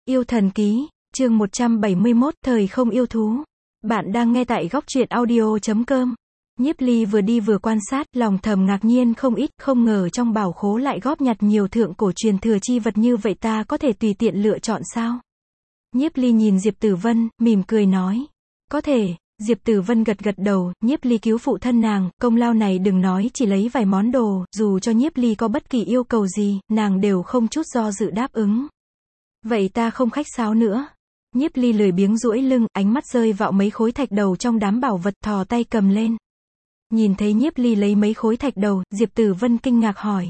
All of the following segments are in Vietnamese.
Yêu thần ký, chương 171, thời không yêu thú. Bạn đang nghe tại góc truyện audio.com. Nhiếp Ly vừa đi vừa quan sát, lòng thầm ngạc nhiên không ít, không ngờ trong bảo khố lại góp nhặt nhiều thượng cổ truyền thừa chi vật như vậy, ta có thể tùy tiện lựa chọn sao? Nhiếp Ly nhìn Diệp Tử Vân, mỉm cười nói. Có thể. Diệp Tử Vân gật gật đầu, Nhiếp Ly cứu phụ thân nàng, công lao này đừng nói chỉ lấy vài món đồ, dù cho Nhiếp Ly có bất kỳ yêu cầu gì, nàng đều không chút do dự đáp ứng. Vậy ta không khách sáo nữa. Nhiếp Ly lười biếng duỗi lưng, ánh mắt rơi vào mấy khối thạch đầu trong đám bảo vật, thò tay cầm lên. Nhìn thấy Nhiếp Ly lấy mấy khối thạch đầu, Diệp Tử Vân kinh ngạc hỏi.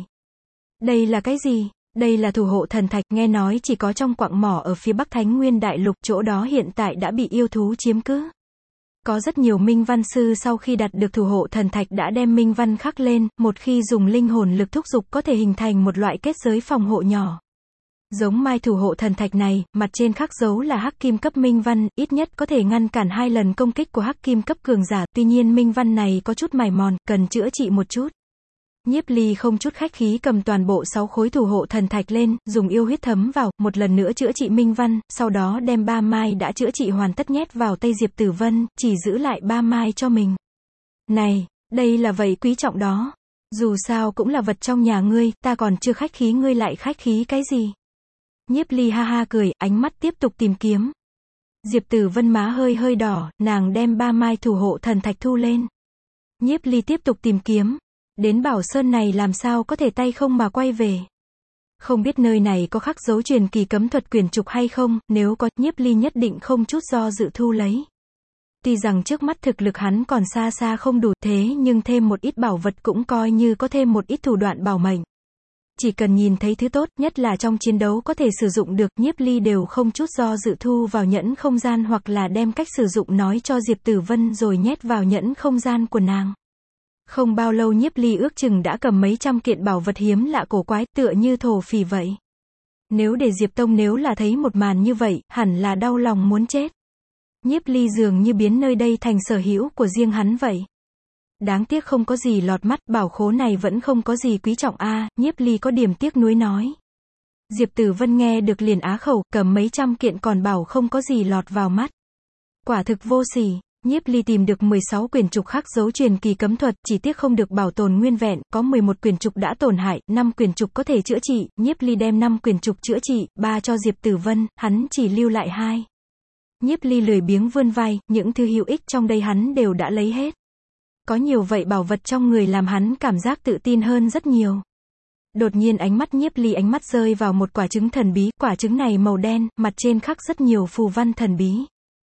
Đây là cái gì? Đây là thủ hộ thần thạch, nghe nói chỉ có trong quặng mỏ ở phía Bắc Thánh Nguyên Đại Lục, chỗ đó hiện tại đã bị yêu thú chiếm cứ. Có rất nhiều minh văn sư sau khi đạt được thủ hộ thần thạch đã đem minh văn khắc lên, một khi dùng linh hồn lực thúc giục có thể hình thành một loại kết giới phòng hộ nhỏ. Giống mai thủ hộ thần thạch này, mặt trên khắc dấu là hắc kim cấp minh văn, ít nhất có thể ngăn cản 2 lần công kích của hắc kim cấp cường giả, tuy nhiên minh văn này có chút mài mòn, cần chữa trị một chút. Nhiếp Ly không chút khách khí cầm toàn bộ 6 khối thủ hộ thần thạch lên, dùng yêu huyết thấm vào, một lần nữa chữa trị minh văn, sau đó đem 3 mai đã chữa trị hoàn tất nhét vào tay Diệp Tử Vân, chỉ giữ lại 3 mai cho mình. Này, đây là vậy quý trọng đó. Dù sao cũng là vật trong nhà ngươi, ta còn chưa khách khí ngươi lại khách khí cái gì? Nhiếp Ly ha ha cười, ánh mắt tiếp tục tìm kiếm. Diệp Tử Vân má hơi đỏ, nàng đem 3 mai thủ hộ thần thạch thu lên. Nhiếp Ly tiếp tục tìm kiếm. Đến Bảo Sơn này làm sao có thể tay không mà quay về. Không biết nơi này có khắc dấu truyền kỳ cấm thuật quyển trục hay không, nếu có, Nhiếp Ly nhất định không chút do dự thu lấy. Tuy rằng trước mắt thực lực hắn còn xa xa không đủ, thế nhưng thêm một ít bảo vật cũng coi như có thêm một ít thủ đoạn bảo mệnh. Chỉ cần nhìn thấy thứ tốt, nhất là trong chiến đấu có thể sử dụng được, Nhiếp Ly đều không chút do dự thu vào nhẫn không gian hoặc là đem cách sử dụng nói cho Diệp Tử Vân rồi nhét vào nhẫn không gian của nàng. Không bao lâu Nhiếp Ly ước chừng đã cầm mấy trăm kiện bảo vật hiếm lạ cổ quái, tựa như thổ phỉ vậy. Nếu để Diệp Tông nếu là thấy một màn như vậy, hẳn là đau lòng muốn chết. Nhiếp Ly dường như biến nơi đây thành sở hữu của riêng hắn vậy. Đáng tiếc không có gì lọt mắt, bảo khố này vẫn không có gì quý trọng a, Nhiếp Ly có điểm tiếc nuối nói. Diệp Tử Vân nghe được liền á khẩu, cầm mấy trăm kiện còn bảo không có gì lọt vào mắt. Quả thực vô sỉ. Nhiếp Ly tìm được 16 quyển trục khắc dấu truyền kỳ cấm thuật, chỉ tiếc không được bảo tồn nguyên vẹn, có 11 quyển trục đã tổn hại, 5 quyển trục có thể chữa trị, Nhiếp Ly đem 5 quyển trục chữa trị, 3 cho Diệp Tử Vân, hắn chỉ lưu lại 2. Nhiếp Ly lười biếng vươn vai, những thứ hữu ích trong đây hắn đều đã lấy hết. Có nhiều vậy bảo vật trong người làm hắn cảm giác tự tin hơn rất nhiều. Đột nhiên ánh mắt Nhiếp Ly ánh mắt rơi vào một quả trứng thần bí, quả trứng này màu đen, mặt trên khắc rất nhiều phù văn thần bí.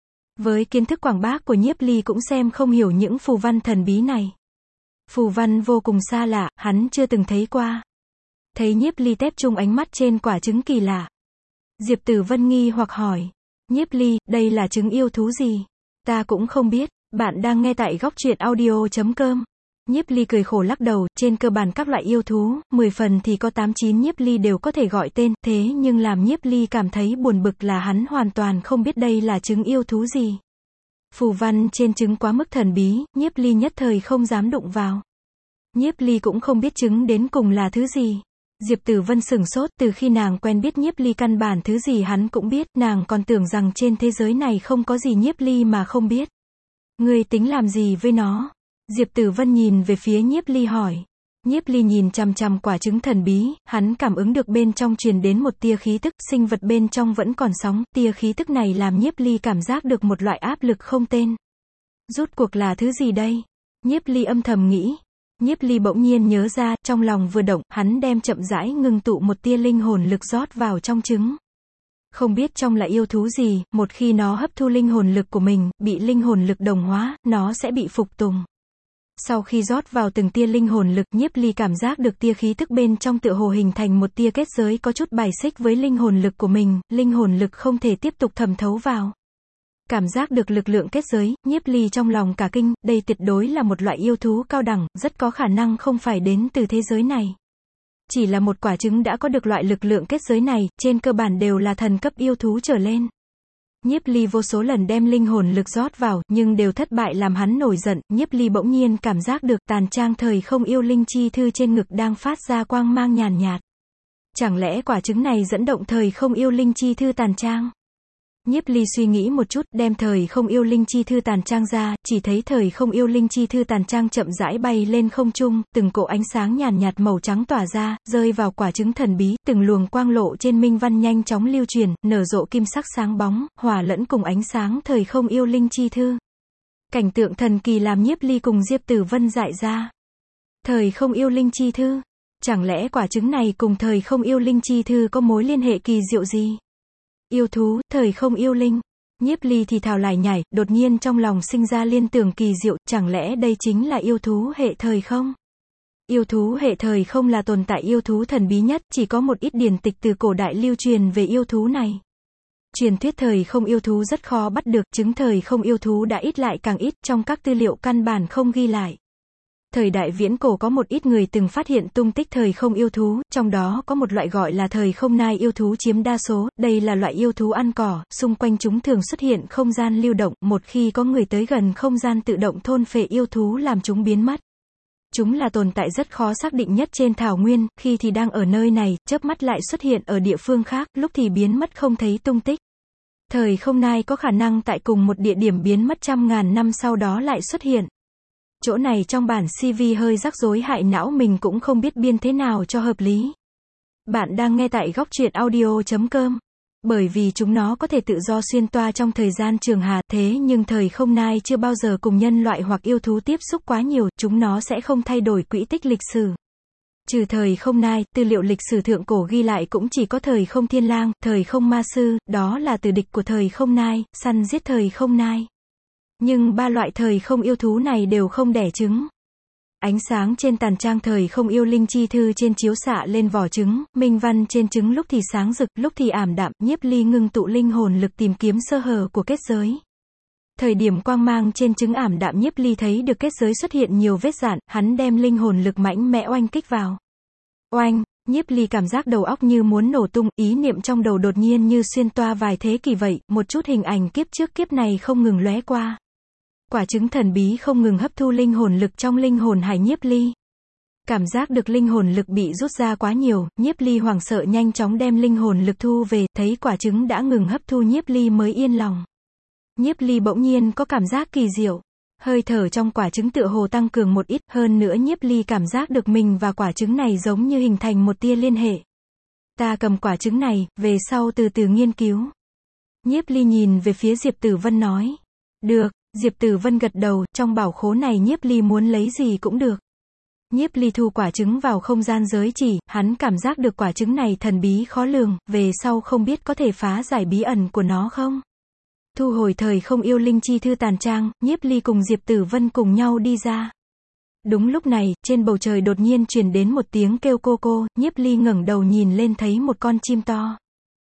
Với kiến thức quảng bác của Nhiếp Ly cũng xem không hiểu những phù văn thần bí này. Phù văn vô cùng xa lạ, hắn chưa từng thấy qua. Thấy Nhiếp Ly tép trung ánh mắt trên quả trứng kỳ lạ. Diệp Tử Vân nghi hoặc hỏi. Nhiếp Ly, đây là trứng yêu thú gì? Ta cũng không biết, bạn đang nghe tại góc truyện audio.com. Nhiếp Ly cười khổ lắc đầu, trên cơ bản các loại yêu thú, 10 phần thì có 8-9 Nhiếp Ly đều có thể gọi tên, thế nhưng làm Nhiếp Ly cảm thấy buồn bực là hắn hoàn toàn không biết đây là trứng yêu thú gì. Phù văn trên trứng quá mức thần bí, Nhiếp Ly nhất thời không dám đụng vào. Nhiếp Ly cũng không biết trứng đến cùng là thứ gì. Diệp Tử Vân sửng sốt, từ khi nàng quen biết Nhiếp Ly căn bản thứ gì hắn cũng biết, nàng còn tưởng rằng trên thế giới này không có gì Nhiếp Ly mà không biết. Ngươi tính làm gì với nó? Diệp Tử Vân nhìn về phía Nhiếp Ly hỏi. Nhiếp Ly nhìn chằm chằm quả trứng thần bí, hắn cảm ứng được bên trong truyền đến một tia khí tức, sinh vật bên trong vẫn còn sống, tia khí tức này làm Nhiếp Ly cảm giác được một loại áp lực không tên. Rốt cuộc là thứ gì đây? Nhiếp Ly âm thầm nghĩ. Nhiếp Ly bỗng nhiên nhớ ra, trong lòng vừa động, hắn đem chậm rãi ngưng tụ một tia linh hồn lực rót vào trong trứng. Không biết trong là yêu thú gì, một khi nó hấp thu linh hồn lực của mình, bị linh hồn lực đồng hóa, nó sẽ bị phục tùng. Sau khi rót vào từng tia linh hồn lực, Nhiếp Ly cảm giác được tia khí tức bên trong tựa hồ hình thành một tia kết giới có chút bài xích với linh hồn lực của mình, linh hồn lực không thể tiếp tục thẩm thấu vào. Cảm giác được lực lượng kết giới, Nhiếp Ly trong lòng cả kinh, đây tuyệt đối là một loại yêu thú cao đẳng, rất có khả năng không phải đến từ thế giới này. Chỉ là một quả trứng đã có được loại lực lượng kết giới này, trên cơ bản đều là thần cấp yêu thú trở lên. Nhiếp Ly vô số lần đem linh hồn lực rót vào, nhưng đều thất bại làm hắn nổi giận, Nhiếp Ly bỗng nhiên cảm giác được tàn trang thời không yêu linh chi thư trên ngực đang phát ra quang mang nhàn nhạt. Chẳng lẽ quả trứng này dẫn động thời không yêu linh chi thư tàn trang? Nhiếp Ly suy nghĩ một chút, đem thời không yêu linh chi thư tàn trang ra, chỉ thấy thời không yêu linh chi thư tàn trang chậm rãi bay lên không trung, từng cỗ ánh sáng nhàn nhạt màu trắng tỏa ra, rơi vào quả trứng thần bí, từng luồng quang lộ trên minh văn nhanh chóng lưu truyền, nở rộ kim sắc sáng bóng, hòa lẫn cùng ánh sáng thời không yêu linh chi thư. Cảnh tượng thần kỳ làm Nhiếp Ly cùng Diệp Tử Vân dại ra. Thời không yêu linh chi thư, chẳng lẽ quả trứng này cùng thời không yêu linh chi thư có mối liên hệ kỳ diệu gì? Yêu thú, thời không yêu linh. Nhiếp Ly thì thào lải nhải, đột nhiên trong lòng sinh ra liên tưởng kỳ diệu, chẳng lẽ đây chính là yêu thú hệ thời không? Yêu thú hệ thời không là tồn tại yêu thú thần bí nhất, chỉ có một ít điển tịch từ cổ đại lưu truyền về yêu thú này. Truyền thuyết thời không yêu thú rất khó bắt được, chứng thời không yêu thú đã ít lại càng ít, trong các tư liệu căn bản không ghi lại. Thời đại viễn cổ có một ít người từng phát hiện tung tích thời không yêu thú, trong đó có một loại gọi là thời không nai yêu thú chiếm đa số, đây là loại yêu thú ăn cỏ, xung quanh chúng thường xuất hiện không gian lưu động, một khi có người tới gần không gian tự động thôn phệ yêu thú làm chúng biến mất. Chúng là tồn tại rất khó xác định nhất trên thảo nguyên, khi thì đang ở nơi này, chớp mắt lại xuất hiện ở địa phương khác, lúc thì biến mất không thấy tung tích. Thời không nai có khả năng tại cùng một địa điểm biến mất trăm ngàn năm sau đó lại xuất hiện. Chỗ này trong bản CV hơi rắc rối hại não, mình cũng không biết biên thế nào cho hợp lý. Bạn đang nghe tại góc truyện audio.com. Bởi vì chúng nó có thể tự do xuyên toa trong thời gian trường hà, thế nhưng thời không nai chưa bao giờ cùng nhân loại hoặc yêu thú tiếp xúc quá nhiều, chúng nó sẽ không thay đổi quỹ tích lịch sử. Trừ thời không nai, tư liệu lịch sử thượng cổ ghi lại cũng chỉ có thời không thiên lang, thời không ma sư, đó là từ địch của thời không nai, săn giết thời không nai. Nhưng ba loại thời không yêu thú này đều không đẻ trứng. Ánh sáng trên tàn trang thời không yêu linh chi thư trên chiếu xạ lên vỏ trứng, minh văn trên trứng lúc thì sáng rực, lúc thì ảm đạm, Nhiếp Ly ngưng tụ linh hồn lực tìm kiếm sơ hở của kết giới. Thời điểm quang mang trên trứng ảm đạm, Nhiếp Ly thấy được kết giới xuất hiện nhiều vết rạn, hắn đem linh hồn lực mạnh mẽ oanh kích vào. Oanh, Nhiếp Ly cảm giác đầu óc như muốn nổ tung, ý niệm trong đầu đột nhiên như xuyên toa vài thế kỷ vậy, một chút hình ảnh kiếp trước kiếp này không ngừng lóe qua. Quả trứng thần bí không ngừng hấp thu linh hồn lực trong linh hồn hải Nhiếp Ly. Cảm giác được linh hồn lực bị rút ra quá nhiều, Nhiếp Ly hoảng sợ nhanh chóng đem linh hồn lực thu về, thấy quả trứng đã ngừng hấp thu Nhiếp Ly mới yên lòng. Nhiếp Ly bỗng nhiên có cảm giác kỳ diệu. Hơi thở trong quả trứng tựa hồ tăng cường một ít, hơn nữa Nhiếp Ly cảm giác được mình và quả trứng này giống như hình thành một tia liên hệ. Ta cầm quả trứng này, về sau từ từ nghiên cứu. Nhiếp Ly nhìn về phía Diệp Tử Vân nói. Được. Diệp Tử Vân gật đầu, trong bảo khố này Nhiếp Ly muốn lấy gì cũng được. Nhiếp Ly thu quả trứng vào không gian giới chỉ, hắn cảm giác được quả trứng này thần bí khó lường, về sau không biết có thể phá giải bí ẩn của nó không. Thu hồi thời không yêu linh chi thư tàn trang, Nhiếp Ly cùng Diệp Tử Vân cùng nhau đi ra. Đúng lúc này, trên bầu trời đột nhiên truyền đến một tiếng kêu cô cô, Nhiếp Ly ngẩng đầu nhìn lên thấy một con chim to.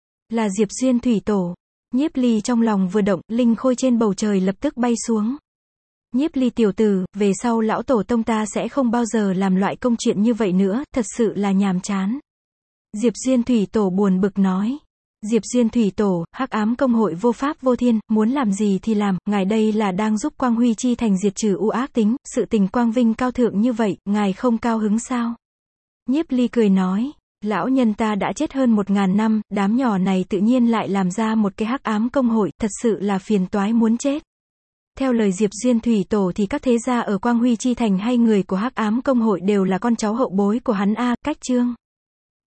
Là Diệp Duyên Thủy Tổ. Nhiếp Ly trong lòng vừa động, linh khôi trên bầu trời lập tức bay xuống. Nhiếp Ly tiểu tử, về sau lão tổ tông ta sẽ không bao giờ làm loại công chuyện như vậy nữa, thật sự là nhàm chán. Diệp Duyên Thủy Tổ buồn bực nói. Diệp Duyên Thủy Tổ, Hắc Ám Công hội vô pháp vô thiên, muốn làm gì thì làm, ngài đây là đang giúp Quang Huy Chi Thành diệt trừ u ác tính, sự tình quang vinh cao thượng như vậy, ngài không cao hứng sao? Nhiếp Ly cười nói. Lão nhân ta đã chết hơn 1000 năm, đám nhỏ này tự nhiên lại làm ra một cái Hắc Ám Công hội, thật sự là phiền toái muốn chết. Theo lời Diệp Duyên Thủy Tổ thì các thế gia ở Quang Huy Chi Thành hay người của Hắc Ám Công hội đều là con cháu hậu bối của hắn a, cách chương.